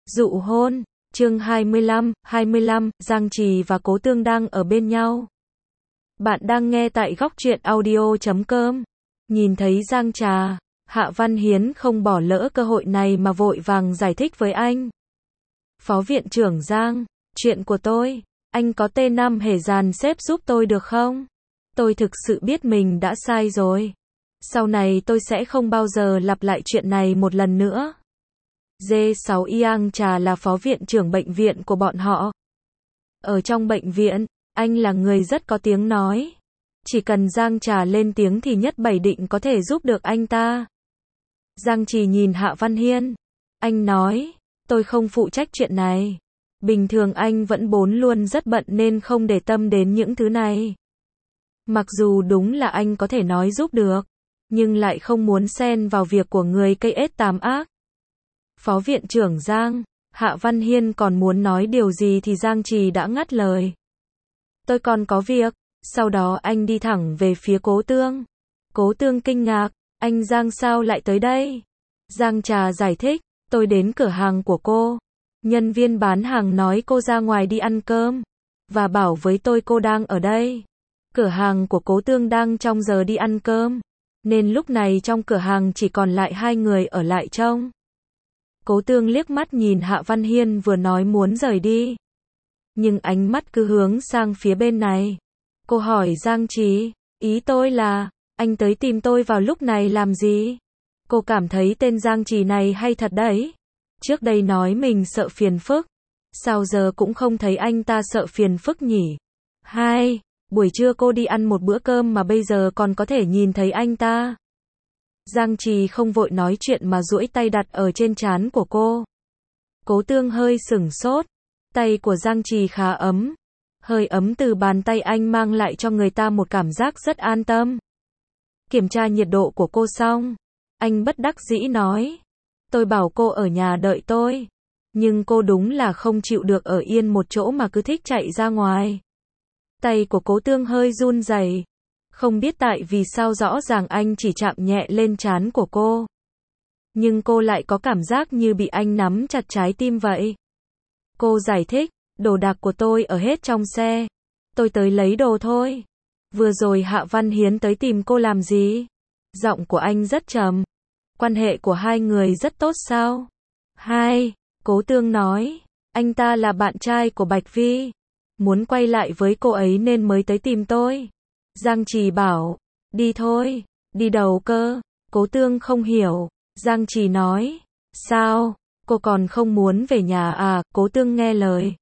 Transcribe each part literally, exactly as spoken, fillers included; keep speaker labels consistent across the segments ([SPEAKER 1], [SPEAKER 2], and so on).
[SPEAKER 1] Dụ hôn, chương hai mươi lăm, hai mươi lăm, Giang Trì và Cố Tương đang ở bên nhau. Bạn đang nghe tại góc truyện audio chấm com. Nhìn thấy Giang Trà, Hạ Văn Hiến không bỏ lỡ cơ hội này mà vội vàng giải thích với anh. Phó viện trưởng Giang, chuyện của tôi, anh có tên Nam Hề dàn xếp giúp tôi được không? Tôi thực sự biết mình đã sai rồi. Sau này tôi sẽ không bao giờ lặp lại chuyện này một lần nữa. G sáu Giang Trà là phó viện trưởng bệnh viện của bọn họ. Ở trong bệnh viện, anh là người rất có tiếng nói. Chỉ cần Giang Trà lên tiếng thì nhất bảy định có thể giúp được anh ta. Giang Trì nhìn Hạ Văn Hiên. Anh nói, tôi không phụ trách chuyện này. Bình thường anh vẫn bốn luôn rất bận nên không để tâm đến những thứ này. Mặc dù đúng là anh có thể nói giúp được, nhưng lại không muốn xen vào việc của người cây ết tàm ác. Phó viện trưởng Giang, Hạ Văn Hiên còn muốn nói điều gì thì Giang Trì đã ngắt lời. Tôi còn có việc. Sau đó anh đi thẳng về phía Cố Tương. Cố Tương kinh ngạc, anh Giang sao lại tới đây? Giang Trà giải thích, tôi đến cửa hàng của cô. Nhân viên bán hàng nói cô ra ngoài đi ăn cơm, và bảo với tôi cô đang ở đây. Cửa hàng của Cố Tương đang trong giờ đi ăn cơm, nên lúc này trong cửa hàng chỉ còn lại hai người ở lại trông. Cố Tương liếc mắt nhìn Hạ Văn Hiên vừa nói muốn rời đi, nhưng ánh mắt cứ hướng sang phía bên này. Cô hỏi Giang Trì, ý tôi là, anh tới tìm tôi vào lúc này làm gì? Cô cảm thấy tên Giang Trì này hay thật đấy. Trước đây nói mình sợ phiền phức, sao giờ cũng không thấy anh ta sợ phiền phức nhỉ? Hai, buổi trưa cô đi ăn một bữa cơm mà bây giờ còn có thể nhìn thấy anh ta. Giang Trì không vội nói chuyện mà duỗi tay đặt ở trên trán của cô. Cố Tương hơi sửng sốt. Tay của Giang Trì khá ấm. Hơi ấm từ bàn tay anh mang lại cho người ta một cảm giác rất an tâm. Kiểm tra nhiệt độ của cô xong, anh bất đắc dĩ nói. Tôi bảo cô ở nhà đợi tôi, nhưng cô đúng là không chịu được ở yên một chỗ mà cứ thích chạy ra ngoài. Tay của Cố Tương hơi run rẩy. Không biết tại vì sao rõ ràng anh chỉ chạm nhẹ lên trán của cô, nhưng cô lại có cảm giác như bị anh nắm chặt trái tim vậy. Cô giải thích, đồ đạc của tôi ở hết trong xe. Tôi tới lấy đồ thôi. Vừa rồi Hạ Văn Hiến tới tìm cô làm gì? Giọng của anh rất trầm. Quan hệ của hai người rất tốt sao? Hai, Cố Tương nói, anh ta là bạn trai của Bạch Vi, muốn quay lại với cô ấy nên mới tới tìm tôi. Giang Trì bảo, đi thôi. Đi đâu cơ? Cố Tương không hiểu. Giang Trì nói, sao? Cô còn không muốn về nhà à? Cố Tương nghe lời,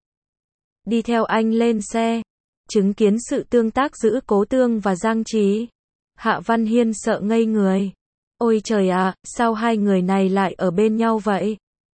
[SPEAKER 1] đi theo anh lên xe. Chứng kiến sự tương tác giữa Cố Tương và Giang Trì, Hạ Văn Hiên sợ ngây người. Ôi trời ạ, sao hai người này lại ở bên nhau vậy?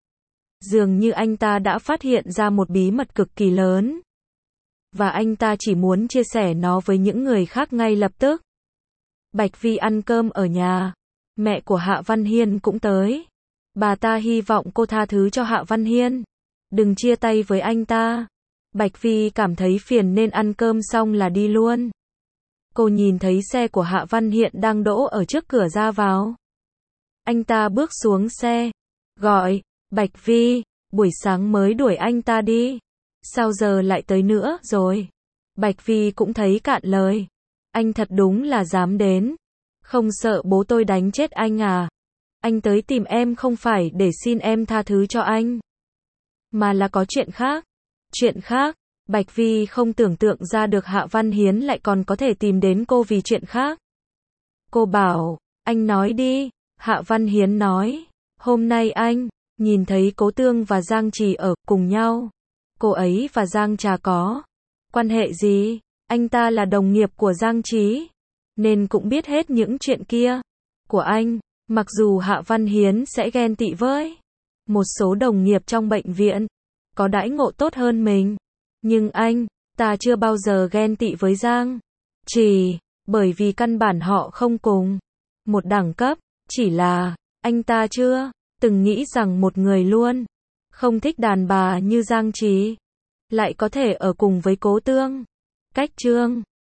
[SPEAKER 1] Dường như anh ta đã phát hiện ra một bí mật cực kỳ lớn, và anh ta chỉ muốn chia sẻ nó với những người khác ngay lập tức. Bạch Vi ăn cơm ở nhà. Mẹ của Hạ Văn Hiên cũng tới. Bà ta hy vọng cô tha thứ cho Hạ Văn Hiên, đừng chia tay với anh ta. Bạch Vi cảm thấy phiền nên ăn cơm xong là đi luôn. Cô nhìn thấy xe của Hạ Văn Hiên đang đỗ ở trước cửa ra vào. Anh ta bước xuống xe, gọi, Bạch Vi, buổi sáng mới đuổi anh ta đi, sao giờ lại tới nữa rồi? Bạch Vi cũng thấy cạn lời. Anh thật đúng là dám đến. Không sợ bố tôi đánh chết anh à? Anh tới tìm em không phải để xin em tha thứ cho anh, mà là có chuyện khác. Chuyện khác? Bạch Vi không tưởng tượng ra được Hạ Văn Hiến lại còn có thể tìm đến cô vì chuyện khác. Cô bảo, anh nói đi. Hạ Văn Hiến nói, hôm nay anh nhìn thấy Cố Tương và Giang Trì ở cùng nhau. Cô ấy và Giang Trà có quan hệ gì? Anh ta là đồng nghiệp của Giang Trì, nên cũng biết hết những chuyện kia của anh. Mặc dù Hạ Văn Hiến sẽ ghen tị với một số đồng nghiệp trong bệnh viện có đãi ngộ tốt hơn mình, nhưng anh ta chưa bao giờ ghen tị với Giang Trì, bởi vì căn bản họ không cùng một đẳng cấp. Chỉ là anh ta chưa từng nghĩ rằng một người luôn không thích đàn bà như Giang Trì lại có thể ở cùng với Cố Tương. Cách chương